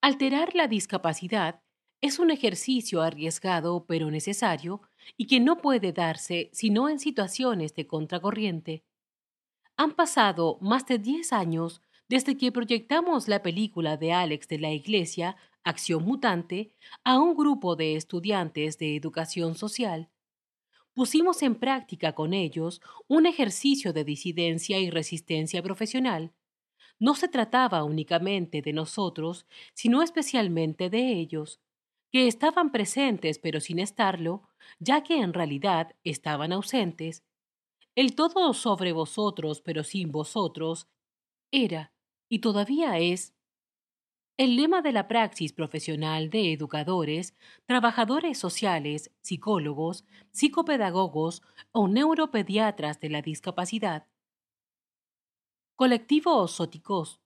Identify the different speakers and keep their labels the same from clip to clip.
Speaker 1: Alterar la discapacidad es un ejercicio arriesgado pero necesario y que no puede darse sino en situaciones de contracorriente. Han pasado más de 10 años desde que proyectamos la película de Alex de la Iglesia, Acción Mutante, a un grupo de estudiantes de educación social. Pusimos en práctica con ellos un ejercicio de disidencia y resistencia profesional. No se trataba únicamente de nosotros, sino especialmente de ellos, que estaban presentes pero sin estarlo, ya que en realidad estaban ausentes. El todo sobre vosotros pero sin vosotros era, y todavía es, el lema de la praxis profesional de educadores, trabajadores sociales, psicólogos, psicopedagogos o neuropediatras de la discapacidad. Colectivo Soticos.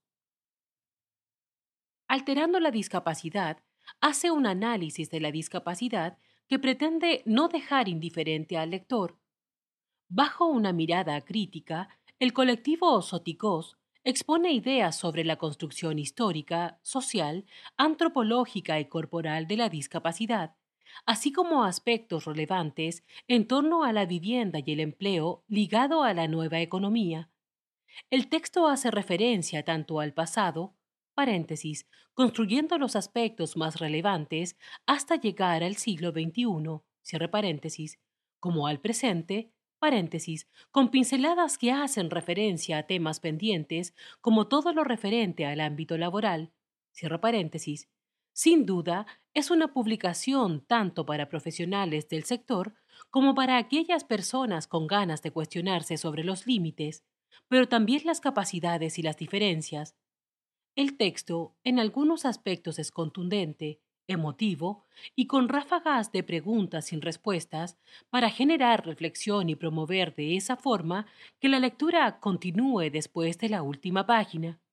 Speaker 1: Alterando la discapacidad, hace un análisis de la discapacidad que pretende no dejar indiferente al lector. Bajo una mirada crítica, el colectivo Soticos expone ideas sobre la construcción histórica, social, antropológica y corporal de la discapacidad, así como aspectos relevantes en torno a la vivienda y el empleo ligado a la nueva economía. El texto hace referencia tanto al pasado, paréntesis, construyendo los aspectos más relevantes hasta llegar al siglo XXI, cierre paréntesis, como al presente, paréntesis, con pinceladas que hacen referencia a temas pendientes como todo lo referente al ámbito laboral, cierre paréntesis. Sin duda, es una publicación tanto para profesionales del sector como para aquellas personas con ganas de cuestionarse sobre los límites, pero también las capacidades y las diferencias. El texto, en algunos aspectos, es contundente, emotivo y con ráfagas de preguntas sin respuestas para generar reflexión y promover de esa forma que la lectura continúe después de la última página.